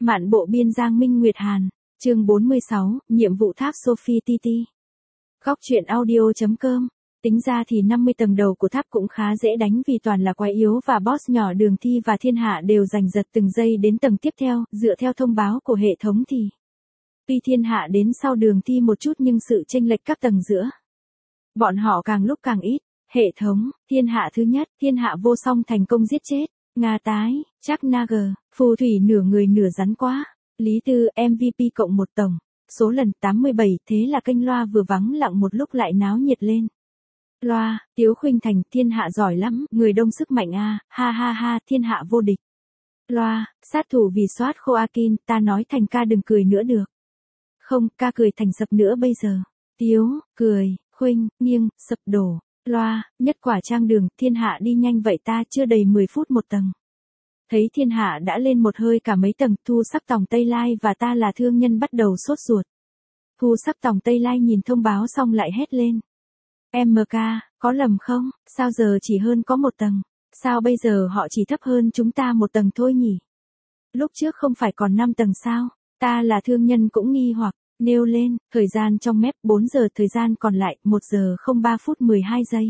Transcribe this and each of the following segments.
Mạn bộ biên Giang Minh Nguyệt Hàn, chương 46, nhiệm vụ tháp Sophie TT. Góc truyện audio.com. Tính ra thì 50 tầng đầu của tháp cũng khá dễ đánh vì toàn là quái yếu và boss nhỏ. Đường Thi và Thiên Hạ đều giành giật từng giây đến tầng tiếp theo. Dựa theo thông báo của hệ thống thì tuy Thiên Hạ đến sau Đường Thi một chút nhưng sự chênh lệch các tầng giữa bọn họ càng lúc càng ít. Hệ thống, Thiên Hạ thứ nhất, Thiên Hạ vô song thành công giết chết Nga tái, chắc Nager, phù thủy nửa người nửa rắn quá. Lý Tư MVP cộng 1 tổng, số lần 87. Thế là kênh loa vừa vắng lặng một lúc lại náo nhiệt lên. Loa, Tiếu Khuynh Thành, Thiên Hạ giỏi lắm, người đông sức mạnh a, ha ha ha, Thiên Hạ vô địch. Loa, sát thủ vì soát Joaquin, ta nói Thành ca đừng cười nữa được. Không, ca cười thành sập nữa bây giờ. Tiếu, cười, Khuynh, nghiêng, sập đổ. Loa, nhất quả trang Đường, Thiên Hạ đi nhanh vậy ta chưa đầy 10 phút một tầng. Thấy Thiên Hạ đã lên một hơi cả mấy tầng. Thu Sắc Tòng Tây Lai và ta là thương nhân bắt đầu sốt ruột. Thu Sắc Tòng Tây Lai nhìn thông báo xong lại hét lên. MK, có lầm không, sao giờ chỉ hơn có 1 tầng, sao bây giờ họ chỉ thấp hơn chúng ta 1 tầng thôi nhỉ? Lúc trước không phải còn 5 tầng sao? Ta là thương nhân cũng nghi hoặc, nêu lên, thời gian trong map 4 giờ, thời gian còn lại 1 giờ 03 phút 12 giây.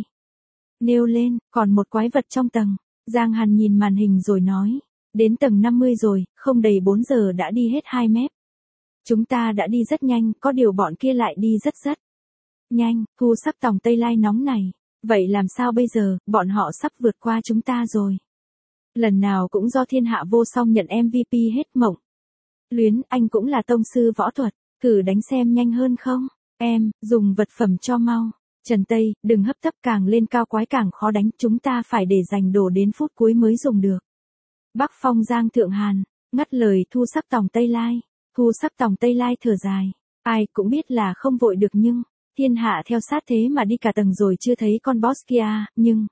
Nêu lên, còn một quái vật trong tầng. Giang Hàn nhìn màn hình rồi nói, đến tầng 50 rồi, không đầy 4 giờ đã đi hết 2 map. Chúng ta đã đi rất nhanh, có điều bọn kia lại đi rất nhanh. Thu Sắc Tòng Tây Lai nóng này. Vậy làm sao bây giờ, bọn họ sắp vượt qua chúng ta rồi. Lần nào cũng do Thiên Hạ vô song nhận MVP hết mộng. Luyến, anh cũng là tông sư võ thuật, thử đánh xem nhanh hơn không? Em, dùng vật phẩm cho mau. Trần Tây, đừng hấp tấp, càng lên cao quái càng khó đánh, chúng ta phải để dành đồ đến phút cuối mới dùng được. Bắc Phong Giang Thượng Hàn, ngắt lời Thu Sắc Tòng Tây Lai. Thu Sắc Tòng Tây Lai thở dài. Ai cũng biết là không vội được nhưng, Thiên Hạ theo sát thế mà đi cả tầng rồi chưa thấy con boss kia, nhưng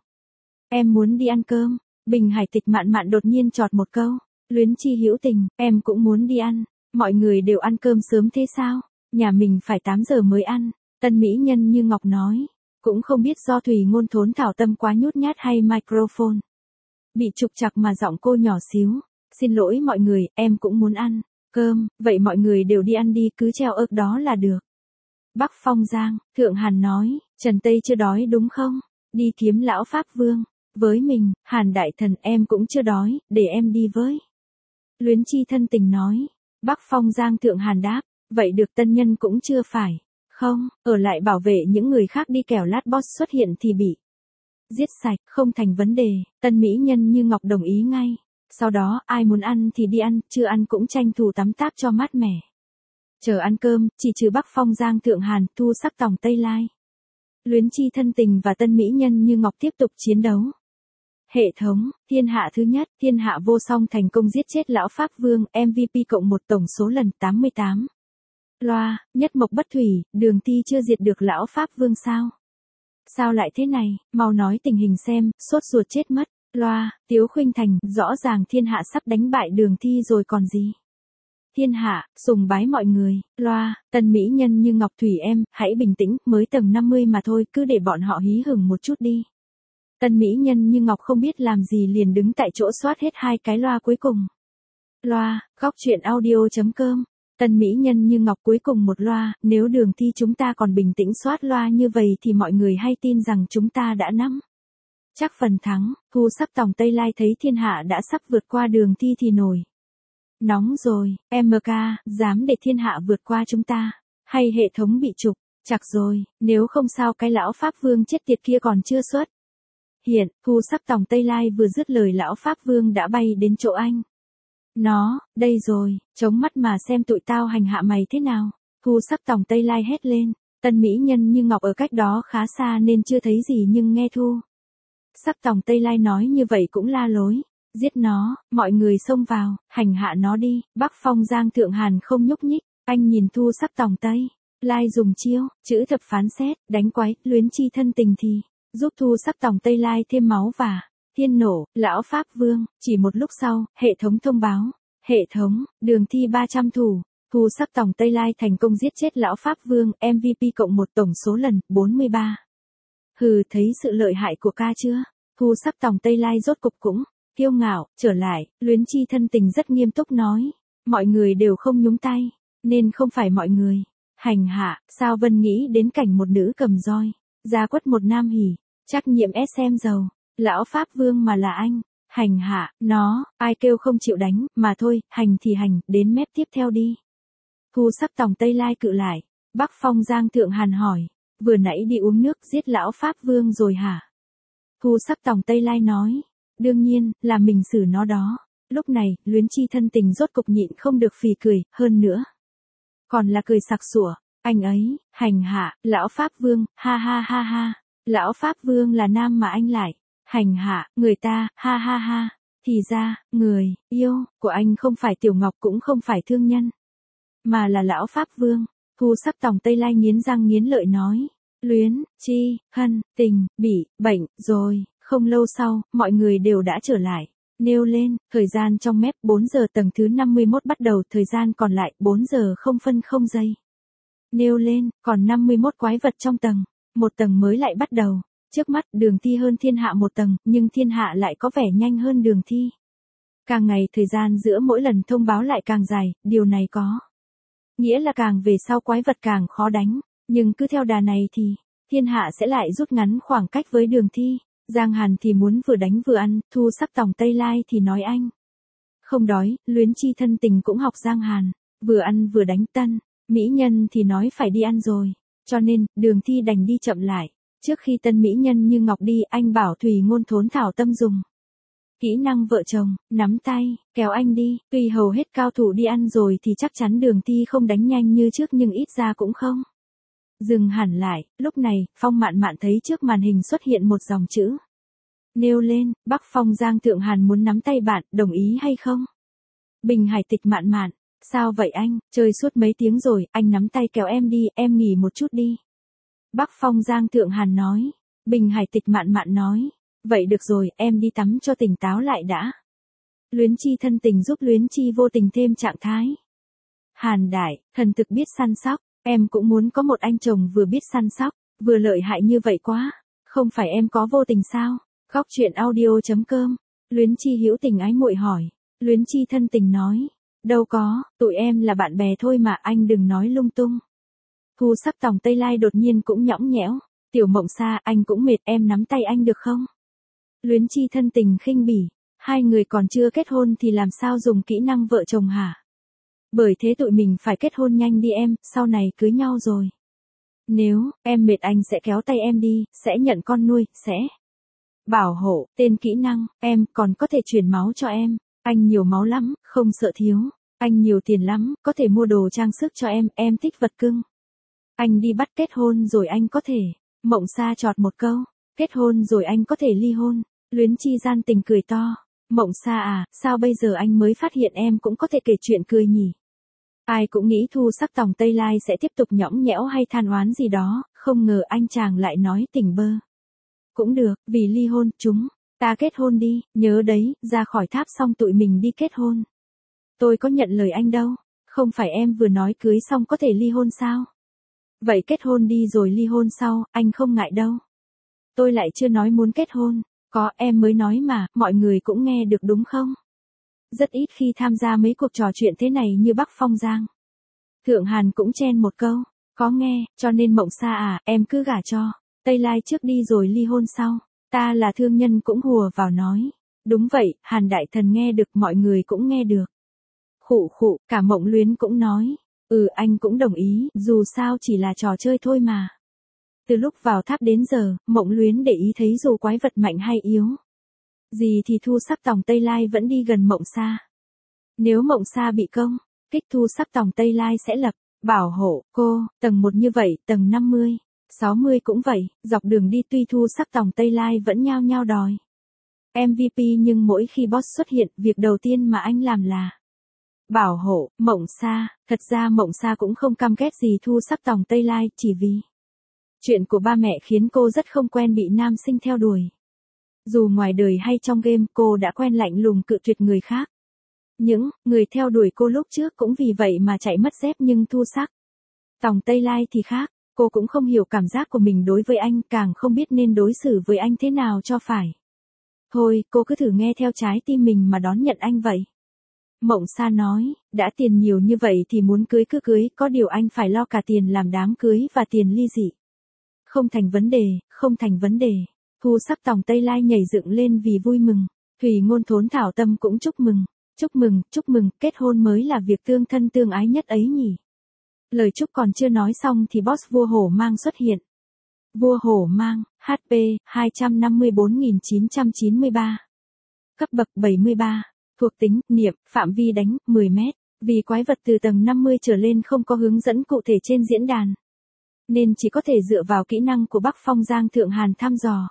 em muốn đi ăn cơm. Bình Hải Tịch Mạn Mạn đột nhiên chọt một câu. Luyến Chi hữu tình, em cũng muốn đi ăn. Mọi người đều ăn cơm sớm thế sao? Nhà mình phải 8 giờ mới ăn. Tân mỹ nhân như Ngọc nói. Cũng không biết do Thùy Ngôn Thốn Thảo Tâm quá nhút nhát hay microphone bị trục trặc mà giọng cô nhỏ xíu. Xin lỗi mọi người, em cũng muốn ăn cơm. Vậy mọi người đều đi ăn đi, cứ treo ớt đó là được. Bắc Phong Giang, Thượng Hàn nói, Trần Tây chưa đói đúng không? Đi kiếm lão Pháp Vương. Với mình, Hàn Đại Thần em cũng chưa đói, để em đi với. Luyến Chi thân tình nói. Bắc Phong Giang Thượng Hàn đáp, vậy được, tân nhân cũng chưa phải. Không, ở lại bảo vệ những người khác đi, kẻo lát boss xuất hiện thì bị giết sạch, không thành vấn đề. Tân mỹ nhân như Ngọc đồng ý ngay. Sau đó, ai muốn ăn thì đi ăn, chưa ăn cũng tranh thủ tắm táp cho mát mẻ. Chờ ăn cơm, chỉ trừ Bắc Phong Giang Thượng Hàn, Thu Sắc Tòng Tây Lai. Luyến Chi thân tình và tân mỹ nhân như Ngọc tiếp tục chiến đấu. Hệ thống, Thiên Hạ thứ nhất, Thiên Hạ vô song thành công giết chết lão Pháp Vương, MVP cộng 1 tổng số lần 88. Loa, Nhất Mộc Bất Thủy, Đường Thi chưa diệt được lão Pháp Vương sao? Sao lại thế này, mau nói tình hình xem, sốt ruột chết mất. Loa, Tiếu Khuynh Thành, rõ ràng Thiên Hạ sắp đánh bại Đường Thi rồi còn gì. Thiên Hạ, sùng bái mọi người. Loa, tân mỹ nhân như Ngọc Thủy em, hãy bình tĩnh, mới tầng 50 mà thôi, cứ để bọn họ hí hửng một chút đi. Tân mỹ nhân như Ngọc không biết làm gì liền đứng tại chỗ soát hết 2 cái loa cuối cùng. Loa, góc truyện audio.com. Tân mỹ nhân như Ngọc cuối cùng một loa, nếu Đường Thi chúng ta còn bình tĩnh soát loa như vậy thì mọi người hay tin rằng chúng ta đã nắm chắc phần thắng. Thu Sắc Tòng Tây Lai thấy Thiên Hạ đã sắp vượt qua Đường Thi thì nổi nóng rồi. MK, dám để Thiên Hạ vượt qua chúng ta, hay hệ thống bị trục chặt rồi, nếu không sao cái lão Pháp Vương chết tiệt kia còn chưa xuất hiện. Thu Sắc Tòng Tây Lai vừa dứt lời lão Pháp Vương đã bay đến chỗ anh. Nó, đây rồi, chống mắt mà xem tụi tao hành hạ mày thế nào. Thu Sắc Tòng Tây Lai hét lên. Tân mỹ nhân như Ngọc ở cách đó khá xa nên chưa thấy gì nhưng nghe Thu Sắc Tòng Tây Lai nói như vậy cũng la lối. Giết nó, mọi người xông vào, hành hạ nó đi. Bắc Phong Giang Thượng Hàn không nhúc nhích, anh nhìn Thu Sắc Tòng Tây Lai dùng chiêu, chữ thập phán xét, đánh quái. Luyến Chi thân tình thì giúp Thu Sắc Tòng Tây Lai thêm máu và thiên nổ, lão Pháp Vương. Chỉ một lúc sau, hệ thống thông báo. Hệ thống, Đường Thi 300 thủ. Thu Sắc Tòng Tây Lai thành công giết chết lão Pháp Vương, MVP cộng 1 tổng số lần, 43. Hừ, thấy sự lợi hại của ca chưa? Thu Sắc Tòng Tây Lai rốt cục cũng kiêu ngạo trở lại. Luyến Chi thân tình rất nghiêm túc nói. mọi người đều không nhúng tay, nên không phải mọi người. Hành hạ, sao Vân nghĩ đến cảnh một nữ cầm roi, ra quất một nam hỉ, trắc nhiệm SM giàu, lão Pháp Vương mà là anh. Hành hạ, nó, ai kêu không chịu đánh, mà thôi, hành thì hành, đến mép tiếp theo đi. Thu Sắc Tòng Tây Lai cự lại, Bắc Phong Giang Thượng Hàn hỏi, vừa nãy đi uống nước giết lão Pháp Vương rồi hả? Thu Sắc Tòng Tây Lai nói, đương nhiên, là mình xử nó đó. Lúc này, Luyến Chi thân tình rốt cục nhịn không được phì cười, hơn nữa. Còn là cười sặc sủa, anh ấy, hành hạ, lão Pháp Vương, ha ha ha ha. Lão Pháp Vương là nam mà anh lại, hành hạ, người ta, ha ha ha. Thì ra, người, yêu, của anh không phải Tiểu Ngọc cũng không phải thương nhân. Mà là lão Pháp Vương. Thu Sắc Tòng Tây Lai nghiến răng nghiến lợi nói. Luyến, Chi, hân, tình, bị, bệnh, rồi, không lâu sau, mọi người đều đã trở lại. Nêu lên, thời gian trong mép 4 giờ tầng thứ 51 bắt đầu, thời gian còn lại 4 giờ 0 giây. Nêu lên, còn 51 quái vật trong tầng, một tầng mới lại bắt đầu. Trước mắt Đường Thi hơn thiên hạ một tầng, nhưng thiên hạ lại có vẻ nhanh hơn Đường Thi. Càng ngày thời gian giữa mỗi lần thông báo lại càng dài, điều này có nghĩa là càng về sau quái vật càng khó đánh, nhưng cứ theo đà này thì thiên hạ sẽ lại rút ngắn khoảng cách với Đường Thi. Giang Hàn thì muốn vừa đánh vừa ăn, Thu Sắc Tòng Tây Lai thì nói anh không đói, Luyến Chi thân tình cũng học Giang Hàn, vừa ăn vừa đánh. Tân mỹ nhân thì nói phải đi ăn rồi, cho nên Đường Thi đành đi chậm lại. Trước khi tân mỹ nhân Như Ngọc đi, anh bảo Thùy Ngôn thốn thảo tâm dùng kỹ năng vợ chồng, nắm tay, kéo anh đi. Tuy hầu hết cao thủ đi ăn rồi thì chắc chắn Đường Thi không đánh nhanh như trước, nhưng ít ra cũng không dừng hẳn lại. Lúc này, Phong Mạn Mạn thấy trước màn hình xuất hiện một dòng chữ. Nêu lên, Bắc Phong Giang Thượng Hàn muốn nắm tay bạn, đồng ý hay không? Bình Hải Tịch Mạn Mạn, sao vậy anh, chơi suốt mấy tiếng rồi, anh nắm tay kéo em đi, em nghỉ một chút đi. Bắc Phong Giang Thượng Hàn nói. Bình Hải Tịch Mạn Mạn nói. Vậy được rồi, em đi tắm cho tỉnh táo lại đã. Luyến Chi thân tình giúp Luyến Chi vô tình thêm trạng thái. Hàn Đại, thần thực biết săn sóc, em cũng muốn có một anh chồng vừa biết săn sóc, vừa lợi hại như vậy quá. Không phải em có vô tình sao? Khóc chuyện audio.com. Luyến Chi hữu tình ái muội hỏi. Luyến Chi thân tình nói. Đâu có, tụi em là bạn bè thôi mà, anh đừng nói lung tung. Thu Sắc Tòng Tây Lai đột nhiên cũng nhõng nhẽo. Tiểu Mộng Sa, anh cũng mệt, em nắm tay anh được không? Luyến Chi thân tình khinh bỉ. Hai người còn chưa kết hôn thì làm sao dùng kỹ năng vợ chồng hả? Bởi thế tụi mình phải kết hôn nhanh đi em, sau này cưới nhau rồi. Nếu em mệt anh sẽ kéo tay em đi, sẽ nhận con nuôi, sẽ bảo hộ. Tên kỹ năng, em còn có thể truyền máu cho em. Anh nhiều máu lắm, không sợ thiếu. Anh nhiều tiền lắm, có thể mua đồ trang sức cho em thích vật cưng. Anh đi bắt kết hôn rồi anh có thể. Mộng Sa chọt một câu. Kết hôn rồi anh có thể ly hôn. Luyến Chi gian tình cười to. Mộng Sa à, sao bây giờ anh mới phát hiện em cũng có thể kể chuyện cười nhỉ? Ai cũng nghĩ Thu Sắc Tòng Tây Lai sẽ tiếp tục nhõng nhẽo hay than oán gì đó, không ngờ anh chàng lại nói tỉnh bơ. Cũng được, vì ly hôn, chúng ta kết hôn đi, nhớ đấy, ra khỏi tháp xong tụi mình đi kết hôn. Tôi có nhận lời anh đâu, không phải em vừa nói cưới xong có thể ly hôn sao? Vậy kết hôn đi rồi ly hôn sau, anh không ngại đâu. Tôi lại chưa nói muốn kết hôn, có em mới nói mà, mọi người cũng nghe được đúng không? Rất ít khi tham gia mấy cuộc trò chuyện thế này như Bắc Phong Giang. Thượng Hàn cũng chen một câu, có nghe, cho nên Mộng Sa à, em cứ gả cho Tây Lai trước đi rồi ly hôn sau. Ta là thương nhân cũng hùa vào nói. Đúng vậy, Hàn đại thần nghe được, mọi người cũng nghe được. Khụ khụ, cả Mộng Luyến cũng nói. Anh cũng đồng ý, dù sao chỉ là trò chơi thôi mà. Từ lúc vào tháp đến giờ, Mộng Luyến để ý thấy dù quái vật mạnh hay yếu gì thì Thu Sắc Tòng Tây Lai vẫn đi gần Mộng Sa. Nếu Mộng Sa bị công kích, Thu Sắc Tòng Tây Lai sẽ lập bảo hộ cô. Tầng 1 như vậy, tầng 50, 60 cũng vậy, dọc đường đi tuy Thu Sắc Tòng Tây Lai vẫn nhao nhao đòi MVP, nhưng mỗi khi boss xuất hiện, việc đầu tiên mà anh làm là bảo hộ Mộng Sa. Thật ra Mộng Sa cũng không căm ghét gì Thu Sắc Tòng Tây Lai, chỉ vì chuyện của ba mẹ khiến cô rất không quen bị nam sinh theo đuổi. Dù ngoài đời hay trong game, cô đã quen lạnh lùng cự tuyệt người khác. Những người theo đuổi cô lúc trước cũng vì vậy mà chạy mất dép, nhưng Thu Sắc Tòng Tây Lai thì khác. Cô cũng không hiểu cảm giác của mình đối với anh, càng không biết nên đối xử với anh thế nào cho phải. Thôi, cô cứ thử nghe theo trái tim mình mà đón nhận anh vậy. Mộng Sa nói, đã tiền nhiều như vậy thì muốn cưới cứ cưới, có điều anh phải lo cả tiền làm đám cưới và tiền ly dị. Không thành vấn đề, không thành vấn đề. Thu Sắc Tòng Tây Lai nhảy dựng lên vì vui mừng. Thủy Ngôn Thốn Thảo Tâm cũng chúc mừng. Chúc mừng, kết hôn mới là việc tương thân tương ái nhất ấy nhỉ. Lời chúc còn chưa nói xong thì boss vua hổ mang xuất hiện. Vua hổ mang, HP, 254.993. Cấp bậc 73. Thuộc tính, niệm, phạm vi đánh, 10 mét. Vì quái vật từ tầng 50 trở lên không có hướng dẫn cụ thể trên diễn đàn, nên chỉ có thể dựa vào kỹ năng của Bắc Phong Giang Thượng Hàn thăm dò.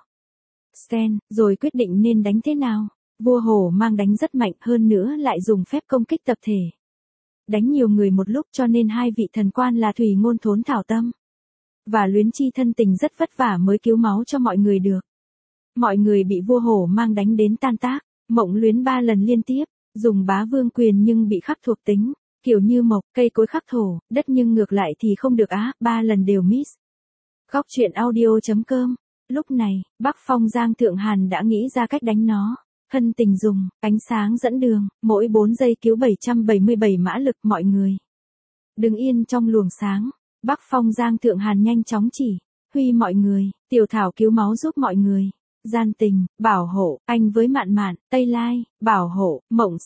Scan, rồi quyết định nên đánh thế nào. Vua hổ mang đánh rất mạnh, hơn nữa lại dùng phép công kích tập thể. Đánh nhiều người một lúc cho nên hai vị thần quan là Thủy Ngôn Thốn Thảo Tâm và Luyến Chi thân tình rất vất vả mới cứu máu cho mọi người được. Mọi người bị vua hổ mang đánh đến tan tác. Mộng Luyến 3 lần liên tiếp, dùng bá vương quyền nhưng bị khắc thuộc tính, kiểu như mộc, cây cối khắc thổ, đất nhưng ngược lại thì không được 3 lần đều miss. Góc truyện audio.com. Lúc này, Bắc Phong Giang Thượng Hàn đã nghĩ ra cách đánh nó. Hân tình dùng, ánh sáng dẫn đường, mỗi 4 giây cứu 777 mã lực mọi người. Đứng yên trong luồng sáng, Bắc Phong Giang Thượng Hàn nhanh chóng chỉ, huy mọi người, Tiểu Thảo cứu máu giúp mọi người. Gian tình, bảo hộ, anh với Mạn Mạn, Tây Lai, bảo hộ,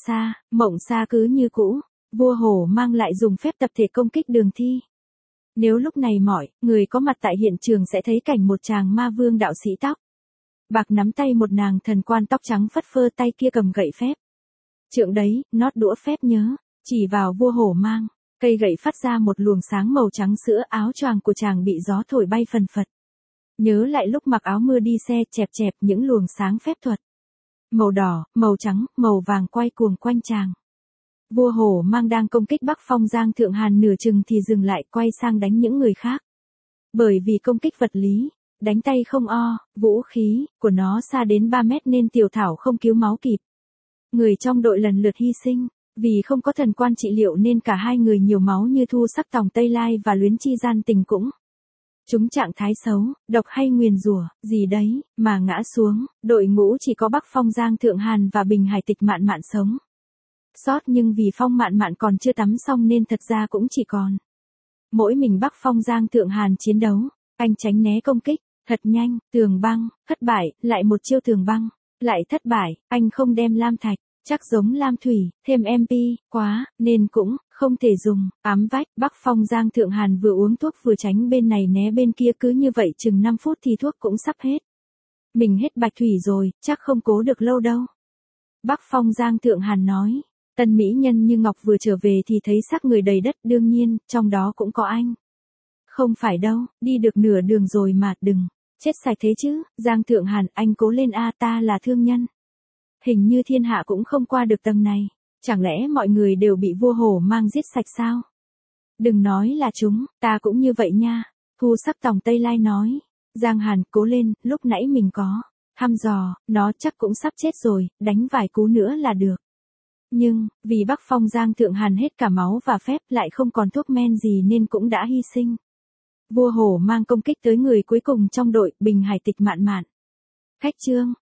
Mộng Sa cứ như cũ. Vua hổ mang lại dùng phép tập thể công kích Đường Thi. Nếu lúc này mọi người có mặt tại hiện trường sẽ thấy cảnh một chàng ma vương đạo sĩ tóc bạc nắm tay một nàng thần quan tóc trắng phất phơ, tay kia cầm gậy phép. Trượng đấy, nót đũa phép nhớ, chỉ vào vua hổ mang, cây gậy phát ra một luồng sáng màu trắng sữa, áo choàng của chàng bị gió thổi bay phần phật. Nhớ lại lúc mặc áo mưa đi xe, chẹp chẹp những luồng sáng phép thuật. Màu đỏ, màu trắng, màu vàng quay cuồng quanh chàng. Vua hổ mang đang công kích Bắc Phong Giang Thượng Hàn nửa chừng thì dừng lại, quay sang đánh những người khác. Bởi vì công kích vật lý, đánh tay không vũ khí của nó xa đến 3 mét nên Tiểu Thảo không cứu máu kịp. Người trong đội lần lượt hy sinh, vì không có thần quan trị liệu nên cả hai người nhiều máu như Thu Sắc Tòng Tây Lai và Luyến Chi Gian tình cũng chúng trạng thái xấu, độc hay nguyền rủa, gì đấy, mà ngã xuống. Đội ngũ chỉ có Bắc Phong Giang Thượng Hàn và Bình Hải Tịch Mạn Mạn sống sót, nhưng vì Phong Mạn Mạn còn chưa tắm xong nên thật ra cũng chỉ còn mỗi mình Bắc Phong Giang Thượng Hàn chiến đấu. Anh tránh né công kích thật nhanh, tường băng, thất bại, lại một chiêu tường băng, lại thất bại. Anh không đem lam thạch, chắc giống lam thủy, thêm MP, quá, nên cũng không thể dùng. Ám vách, Bắc Phong Giang Thượng Hàn vừa uống thuốc vừa tránh bên này né bên kia, cứ như vậy chừng 5 phút thì thuốc cũng sắp hết. Mình hết bạch thủy rồi, chắc không cố được lâu đâu. Bắc Phong Giang Thượng Hàn nói. Tân mỹ nhân như Ngọc vừa trở về thì thấy xác người đầy đất, đương nhiên, trong đó cũng có anh. Không phải đâu, đi được nửa đường rồi mà, đừng chết sạch thế chứ. Giang Thượng Hàn, anh cố lên ta là thương nhân. Hình như thiên hạ cũng không qua được tầng này. Chẳng lẽ mọi người đều bị vua hổ mang giết sạch sao? Đừng nói là chúng, ta cũng như vậy nha. Thu Sắc Tòng Tây Lai nói. Giang Hàn, cố lên, lúc nãy mình có thăm dò, nó chắc cũng sắp chết rồi, đánh vài cú nữa là được. Nhưng, vì Bắc Phong Giang Thượng Hàn hết cả máu và phép, lại không còn thuốc men gì nên cũng đã hy sinh. Vua hổ mang công kích tới người cuối cùng trong đội, Bình Hải Tịch Mạn Mạn. Khách chương.